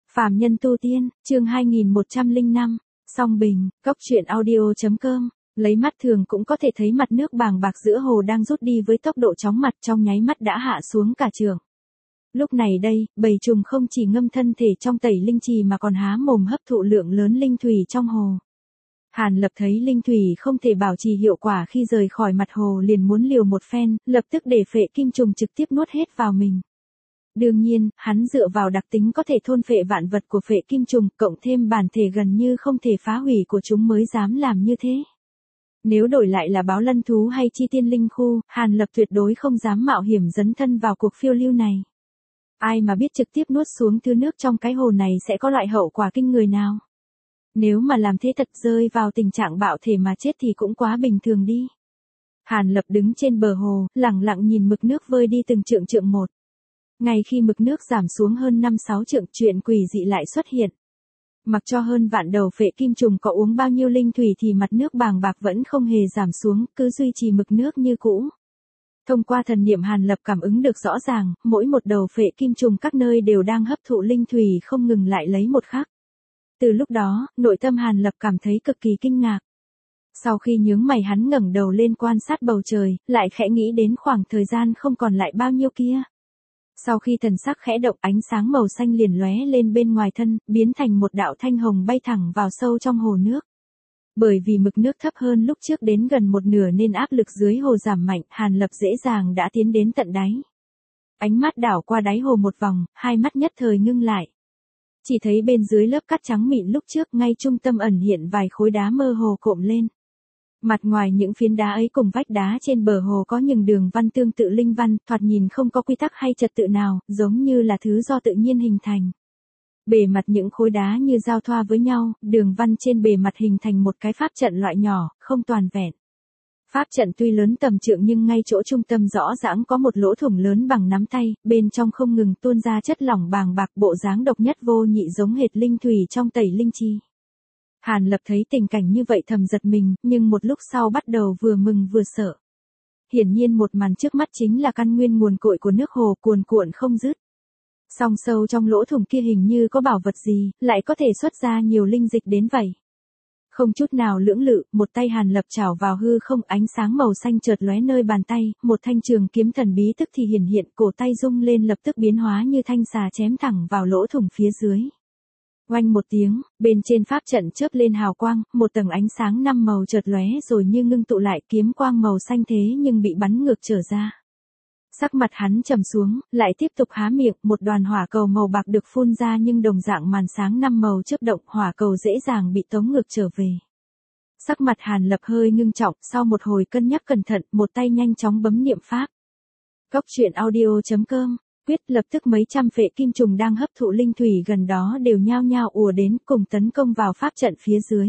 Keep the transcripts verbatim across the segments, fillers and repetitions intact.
Phàm nhân tu tiên, chương hai nghìn một trăm lẻ năm, Song Bình, Cốc truyện audio.com, lấy mắt thường cũng có thể thấy mặt nước bàng bạc giữa hồ đang rút đi với tốc độ chóng mặt trong nháy mắt đã hạ xuống cả trường. Lúc này đây, bầy trùng không chỉ ngâm thân thể trong tẩy linh trì mà còn há mồm hấp thụ lượng lớn linh thủy trong hồ. Hàn Lập thấy linh thủy không thể bảo trì hiệu quả khi rời khỏi mặt hồ liền muốn liều một phen, lập tức để phệ kim trùng trực tiếp nuốt hết vào mình. Đương nhiên, hắn dựa vào đặc tính có thể thôn phệ vạn vật của phệ kim trùng, cộng thêm bản thể gần như không thể phá hủy của chúng mới dám làm như thế. Nếu đổi lại là báo lân thú hay chi tiên linh khu, Hàn Lập tuyệt đối không dám mạo hiểm dấn thân vào cuộc phiêu lưu này. Ai mà biết trực tiếp nuốt xuống thứ nước trong cái hồ này sẽ có loại hậu quả kinh người nào. Nếu mà làm thế thật rơi vào tình trạng bạo thể mà chết thì cũng quá bình thường đi. Hàn Lập đứng trên bờ hồ, lặng lặng nhìn mực nước vơi đi từng trượng trượng một. Ngay khi mực nước giảm xuống hơn năm sáu trượng, chuyện quỷ dị lại xuất hiện. Mặc cho hơn vạn đầu phệ kim trùng có uống bao nhiêu linh thủy thì mặt nước bàng bạc vẫn không hề giảm xuống, cứ duy trì mực nước như cũ. Thông qua thần niệm Hàn Lập cảm ứng được rõ ràng, mỗi một đầu phệ kim trùng các nơi đều đang hấp thụ linh thủy không ngừng lại lấy một khắc. Từ lúc đó, nội tâm Hàn Lập cảm thấy cực kỳ kinh ngạc. Sau khi nhướng mày hắn ngẩng đầu lên quan sát bầu trời, lại khẽ nghĩ đến khoảng thời gian không còn lại bao nhiêu kia. Sau khi thần sắc khẽ động, ánh sáng màu xanh liền lóe lên bên ngoài thân, biến thành một đạo thanh hồng bay thẳng vào sâu trong hồ nước. Bởi vì mực nước thấp hơn lúc trước đến gần một nửa nên áp lực dưới hồ giảm mạnh, Hàn Lập dễ dàng đã tiến đến tận đáy. Ánh mắt đảo qua đáy hồ một vòng, hai mắt nhất thời ngưng lại. Chỉ thấy bên dưới lớp cát trắng mịn lúc trước ngay trung tâm ẩn hiện vài khối đá mơ hồ cộm lên. Mặt ngoài những phiến đá ấy cùng vách đá trên bờ hồ có những đường văn tương tự linh văn, thoạt nhìn không có quy tắc hay trật tự nào, giống như là thứ do tự nhiên hình thành. Bề mặt những khối đá như giao thoa với nhau, đường văn trên bề mặt hình thành một cái pháp trận loại nhỏ, không toàn vẹn. Pháp trận tuy lớn tầm trượng nhưng ngay chỗ trung tâm rõ ràng có một lỗ thủng lớn bằng nắm tay, bên trong không ngừng tuôn ra chất lỏng bàng bạc, bộ dáng độc nhất vô nhị giống hệt linh thủy trong tẩy linh chi. Hàn Lập thấy tình cảnh như vậy thầm giật mình, nhưng một lúc sau bắt đầu vừa mừng vừa sợ. Hiển nhiên một màn trước mắt chính là căn nguyên nguồn cội của nước hồ cuồn cuộn không dứt. Song sâu trong lỗ thủng kia hình như có bảo vật gì, lại có thể xuất ra nhiều linh dịch đến vậy. Không chút nào lưỡng lự, một tay Hàn Lập chảo vào hư không, ánh sáng màu xanh chợt lóe nơi bàn tay, một thanh trường kiếm thần bí tức thì hiển hiện, cổ tay rung lên lập tức biến hóa như thanh xà chém thẳng vào lỗ thủng phía dưới. Oanh một tiếng, bên trên pháp trận chớp lên hào quang, một tầng ánh sáng năm màu chợt lóe rồi như ngưng tụ lại, kiếm quang màu xanh thế nhưng bị bắn ngược trở ra. Sắc mặt hắn trầm xuống, lại tiếp tục há miệng, một đoàn hỏa cầu màu bạc được phun ra nhưng đồng dạng màn sáng năm màu chớp động, hỏa cầu dễ dàng bị tống ngược trở về. Sắc mặt Hàn Lập hơi ngưng trọng, sau một hồi cân nhắc cẩn thận, một tay nhanh chóng bấm niệm pháp. Cốc truyện audio.com, quyết lập tức mấy trăm phệ kim trùng đang hấp thụ linh thủy gần đó đều nhao nhao ùa đến cùng tấn công vào pháp trận phía dưới.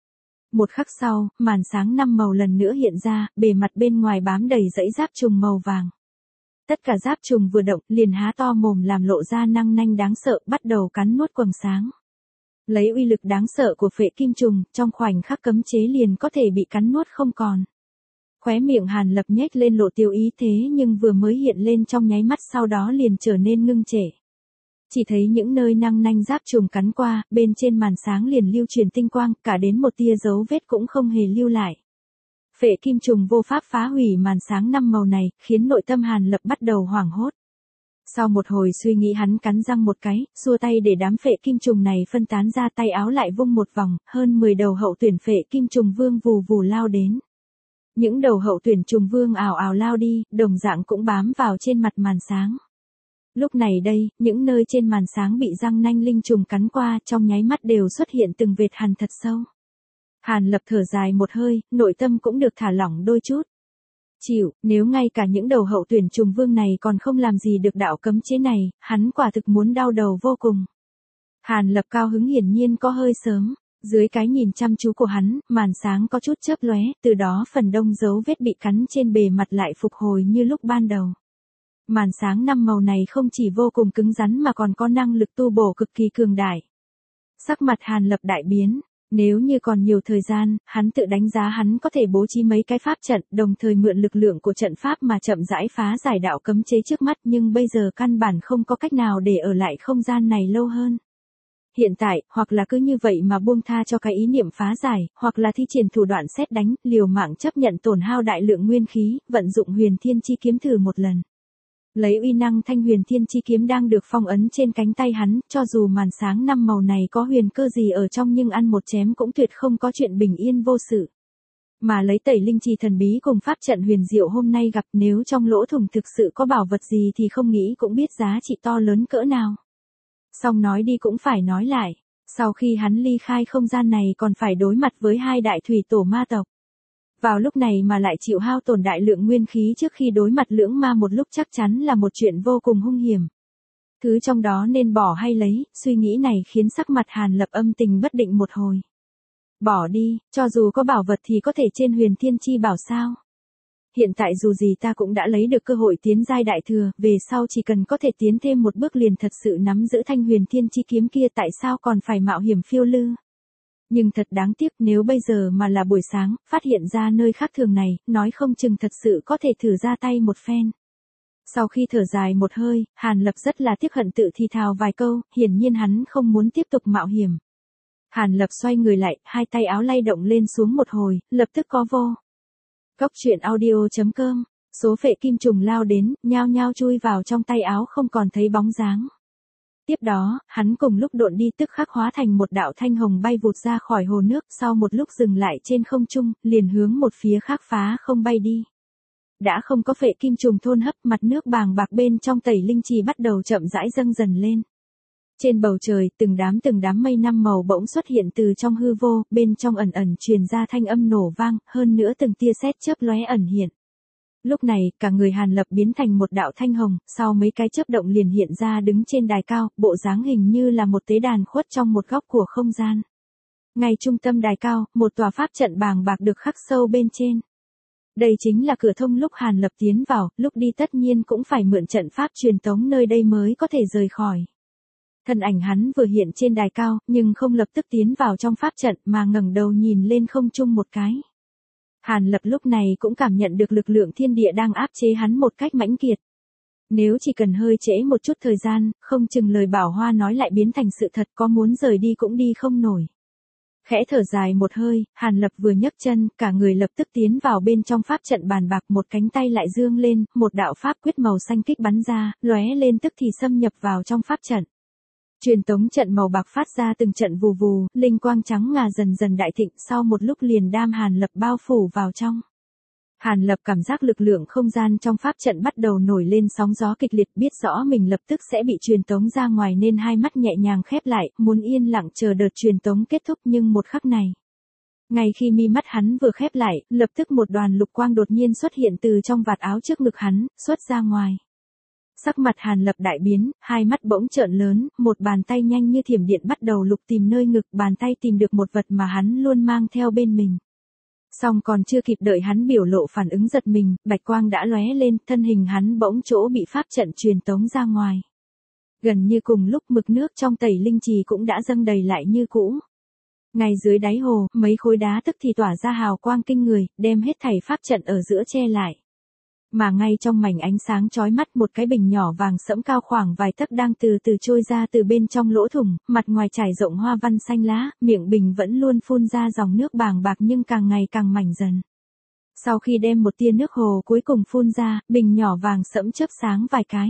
Một khắc sau, màn sáng năm màu lần nữa hiện ra, bề mặt bên ngoài bám đầy dãy giáp trùng màu vàng. Tất cả giáp trùng vừa động, liền há to mồm làm lộ ra răng nanh đáng sợ, bắt đầu cắn nuốt quầng sáng. Lấy uy lực đáng sợ của phệ kim trùng, trong khoảnh khắc cấm chế liền có thể bị cắn nuốt không còn. Khóe miệng Hàn Lập nhếch lên lộ tiêu ý thế nhưng vừa mới hiện lên trong nháy mắt sau đó liền trở nên ngưng trệ. Chỉ thấy những nơi răng nanh giáp trùng cắn qua, bên trên màn sáng liền lưu truyền tinh quang, cả đến một tia dấu vết cũng không hề lưu lại. Phệ kim trùng vô pháp phá hủy màn sáng năm màu này, khiến nội tâm Hàn Lập bắt đầu hoảng hốt. Sau một hồi suy nghĩ hắn cắn răng một cái, xua tay để đám phệ kim trùng này phân tán ra, tay áo lại vung một vòng, hơn mười đầu hậu tuyển phệ kim trùng vương vù vù lao đến. Những đầu hậu tuyển trùng vương ào ào lao đi, đồng dạng cũng bám vào trên mặt màn sáng. Lúc này đây, những nơi trên màn sáng bị răng nanh linh trùng cắn qua, trong nháy mắt đều xuất hiện từng vệt hằn thật sâu. Hàn Lập thở dài một hơi, nội tâm cũng được thả lỏng đôi chút. Chịu, nếu ngay cả những đầu hậu tuyển trùng vương này còn không làm gì được đạo cấm chế này, hắn quả thực muốn đau đầu vô cùng. Hàn Lập cao hứng hiển nhiên có hơi sớm, dưới cái nhìn chăm chú của hắn, màn sáng có chút chớp lóe, từ đó phần đông dấu vết bị cắn trên bề mặt lại phục hồi như lúc ban đầu. Màn sáng năm màu này không chỉ vô cùng cứng rắn mà còn có năng lực tu bổ cực kỳ cường đại. Sắc mặt Hàn Lập đại biến. Nếu như còn nhiều thời gian, hắn tự đánh giá hắn có thể bố trí mấy cái pháp trận, đồng thời mượn lực lượng của trận pháp mà chậm rãi phá giải đạo cấm chế trước mắt, nhưng bây giờ căn bản không có cách nào để ở lại không gian này lâu hơn. Hiện tại, hoặc là cứ như vậy mà buông tha cho cái ý niệm phá giải, hoặc là thi triển thủ đoạn sét đánh, liều mạng chấp nhận tổn hao đại lượng nguyên khí, vận dụng huyền thiên chi kiếm thử một lần. Lấy uy năng thanh huyền thiên chi kiếm đang được phong ấn trên cánh tay hắn, cho dù màn sáng năm màu này có huyền cơ gì ở trong nhưng ăn một chém cũng tuyệt không có chuyện bình yên vô sự. Mà lấy tẩy linh trì thần bí cùng pháp trận huyền diệu hôm nay gặp, nếu trong lỗ thủng thực sự có bảo vật gì thì không nghĩ cũng biết giá trị to lớn cỡ nào. Xong nói đi cũng phải nói lại, sau khi hắn ly khai không gian này còn phải đối mặt với hai đại thủy tổ ma tộc. Vào lúc này mà lại chịu hao tổn đại lượng nguyên khí trước khi đối mặt lưỡng ma một lúc chắc chắn là một chuyện vô cùng hung hiểm. Thứ trong đó nên bỏ hay lấy, suy nghĩ này khiến sắc mặt Hàn Lập âm tình bất định một hồi. Bỏ đi, cho dù có bảo vật thì có thể trên huyền thiên chi bảo sao. Hiện tại dù gì ta cũng đã lấy được cơ hội tiến giai đại thừa, về sau chỉ cần có thể tiến thêm một bước liền thật sự nắm giữ thanh huyền thiên chi kiếm kia, tại sao còn phải mạo hiểm phiêu lưu. Nhưng thật đáng tiếc, nếu bây giờ mà là buổi sáng, phát hiện ra nơi khác thường này, nói không chừng thật sự có thể thử ra tay một phen. Sau khi thở dài một hơi, Hàn Lập rất là tiếc hận tự thì thào vài câu, hiển nhiên hắn không muốn tiếp tục mạo hiểm. Hàn Lập xoay người lại, hai tay áo lay động lên xuống một hồi, lập tức có vô. Cốc truyện audio chấm com, số phệ kim trùng lao đến, nhao nhao chui vào trong tay áo không còn thấy bóng dáng. Tiếp đó, hắn cùng lúc độn đi tức khắc hóa thành một đạo thanh hồng bay vụt ra khỏi hồ nước, sau một lúc dừng lại trên không trung, liền hướng một phía khác phá không bay đi. Đã không có phệ kim trùng thôn hấp, mặt nước bàng bạc bên trong tẩy linh trì bắt đầu chậm rãi dâng dần lên. Trên bầu trời, từng đám từng đám mây năm màu bỗng xuất hiện từ trong hư vô, bên trong ẩn ẩn truyền ra thanh âm nổ vang, hơn nữa từng tia sét chớp lóe ẩn hiện. Lúc này, cả người Hàn Lập biến thành một đạo thanh hồng, sau mấy cái chớp động liền hiện ra đứng trên đài cao, bộ dáng hình như là một tế đàn khuất trong một góc của không gian. Ngay trung tâm đài cao, một tòa pháp trận bàng bạc được khắc sâu bên trên. Đây chính là cửa thông lúc Hàn Lập tiến vào, lúc đi tất nhiên cũng phải mượn trận pháp truyền tống nơi đây mới có thể rời khỏi. Thân ảnh hắn vừa hiện trên đài cao, nhưng không lập tức tiến vào trong pháp trận mà ngẩng đầu nhìn lên không trung một cái. Hàn Lập lúc này cũng cảm nhận được lực lượng thiên địa đang áp chế hắn một cách mãnh liệt. Nếu chỉ cần hơi trễ một chút thời gian, không chừng lời Bảo Hoa nói lại biến thành sự thật, có muốn rời đi cũng đi không nổi. Khẽ thở dài một hơi, Hàn Lập vừa nhấc chân, cả người lập tức tiến vào bên trong pháp trận bàn bạc, một cánh tay lại dương lên, một đạo pháp quyết màu xanh kích bắn ra, lóe lên tức thì xâm nhập vào trong pháp trận. Truyền tống trận màu bạc phát ra từng trận vù vù, linh quang trắng ngà dần dần đại thịnh, sau một lúc liền đam Hàn Lập bao phủ vào trong. Hàn Lập cảm giác lực lượng không gian trong pháp trận bắt đầu nổi lên sóng gió kịch liệt, biết rõ mình lập tức sẽ bị truyền tống ra ngoài nên hai mắt nhẹ nhàng khép lại, muốn yên lặng chờ đợt truyền tống kết thúc, nhưng một khắc này. Ngay khi mi mắt hắn vừa khép lại, lập tức một đoàn lục quang đột nhiên xuất hiện từ trong vạt áo trước ngực hắn, xuất ra ngoài. Sắc mặt Hàn Lập đại biến, hai mắt bỗng trợn lớn, một bàn tay nhanh như thiểm điện bắt đầu lục tìm nơi ngực, bàn tay tìm được một vật mà hắn luôn mang theo bên mình. Song còn chưa kịp đợi hắn biểu lộ phản ứng giật mình, bạch quang đã lóe lên, thân hình hắn bỗng chỗ bị pháp trận truyền tống ra ngoài. Gần như cùng lúc mực nước trong tẩy linh trì cũng đã dâng đầy lại như cũ. Ngay dưới đáy hồ, mấy khối đá tức thì tỏa ra hào quang kinh người, đem hết thảy pháp trận ở giữa che lại. Mà ngay trong mảnh ánh sáng chói mắt, một cái bình nhỏ vàng sẫm cao khoảng vài tấc đang từ từ trôi ra từ bên trong lỗ thủng, mặt ngoài trải rộng hoa văn xanh lá, miệng bình vẫn luôn phun ra dòng nước bàng bạc nhưng càng ngày càng mảnh dần. Sau khi đem một tia nước hồ cuối cùng phun ra, bình nhỏ vàng sẫm chớp sáng vài cái.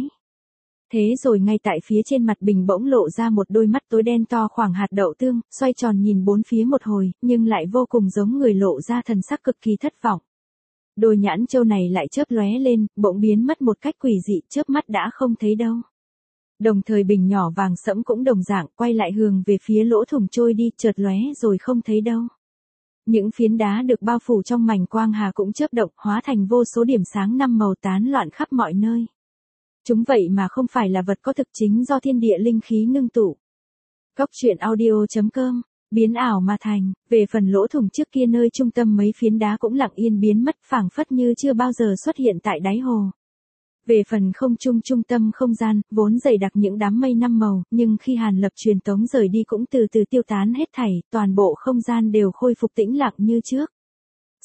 Thế rồi ngay tại phía trên mặt bình bỗng lộ ra một đôi mắt tối đen to khoảng hạt đậu tương, xoay tròn nhìn bốn phía một hồi, nhưng lại vô cùng giống người, lộ ra thần sắc cực kỳ thất vọng. Đôi nhãn châu này lại chớp lóe lên, bỗng biến mất một cách quỷ dị, chớp mắt đã không thấy đâu. Đồng thời bình nhỏ vàng sẫm cũng đồng dạng, quay lại hướng về phía lỗ thủng trôi đi, chợt lóe rồi không thấy đâu. Những phiến đá được bao phủ trong mảnh quang hà cũng chớp động, hóa thành vô số điểm sáng năm màu tán loạn khắp mọi nơi. Chúng vậy mà không phải là vật có thực chính do thiên địa linh khí ngưng tụ. Cốc truyện audio chấm com, biến ảo mà thành, về phần lỗ thủng trước kia nơi trung tâm mấy phiến đá cũng lặng yên biến mất, phảng phất như chưa bao giờ xuất hiện tại đáy hồ. Về phần không trung trung tâm không gian, vốn dày đặc những đám mây năm màu, nhưng khi Hàn Lập truyền tống rời đi cũng từ từ tiêu tán hết thảy, toàn bộ không gian đều khôi phục tĩnh lặng như trước.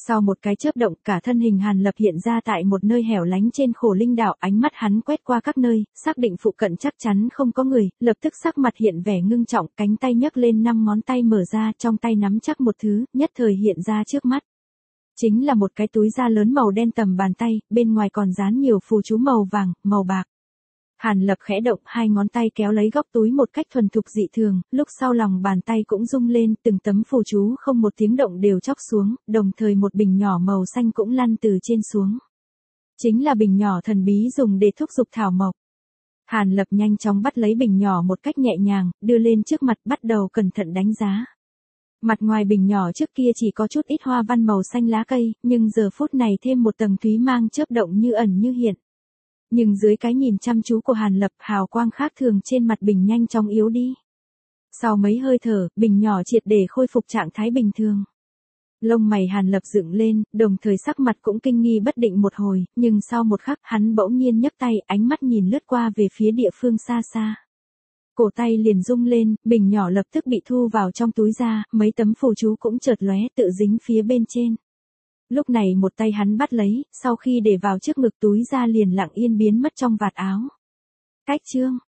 Sau một cái chớp động, cả thân hình Hàn Lập hiện ra tại một nơi hẻo lánh trên Khổ Linh đảo, ánh mắt hắn quét qua các nơi, xác định phụ cận chắc chắn không có người, lập tức sắc mặt hiện vẻ ngưng trọng, cánh tay nhấc lên năm ngón tay mở ra, trong tay nắm chắc một thứ, nhất thời hiện ra trước mắt. Chính là một cái túi da lớn màu đen tầm bàn tay, bên ngoài còn dán nhiều phù chú màu vàng, màu bạc. Hàn Lập khẽ động, hai ngón tay kéo lấy góc túi một cách thuần thục dị thường, lúc sau lòng bàn tay cũng rung lên, từng tấm phù chú không một tiếng động đều chóc xuống, đồng thời một bình nhỏ màu xanh cũng lăn từ trên xuống. Chính là bình nhỏ thần bí dùng để thúc giục thảo mộc. Hàn Lập nhanh chóng bắt lấy bình nhỏ một cách nhẹ nhàng, đưa lên trước mặt bắt đầu cẩn thận đánh giá. Mặt ngoài bình nhỏ trước kia chỉ có chút ít hoa văn màu xanh lá cây, nhưng giờ phút này thêm một tầng thúy mang chớp động như ẩn như hiện. Nhưng dưới cái nhìn chăm chú của Hàn Lập, hào quang khác thường trên mặt bình nhanh chóng yếu đi. Sau mấy hơi thở, bình nhỏ triệt để khôi phục trạng thái bình thường. Lông mày Hàn Lập dựng lên, đồng thời sắc mặt cũng kinh nghi bất định một hồi, nhưng sau một khắc hắn bỗng nhiên nhấc tay, ánh mắt nhìn lướt qua về phía địa phương xa xa. Cổ tay liền rung lên, bình nhỏ lập tức bị thu vào trong túi da, mấy tấm phù chú cũng chợt lóe tự dính phía bên trên. Lúc này một tay hắn bắt lấy, sau khi để vào trước ngực túi da liền lặng yên biến mất trong vạt áo. Cách chương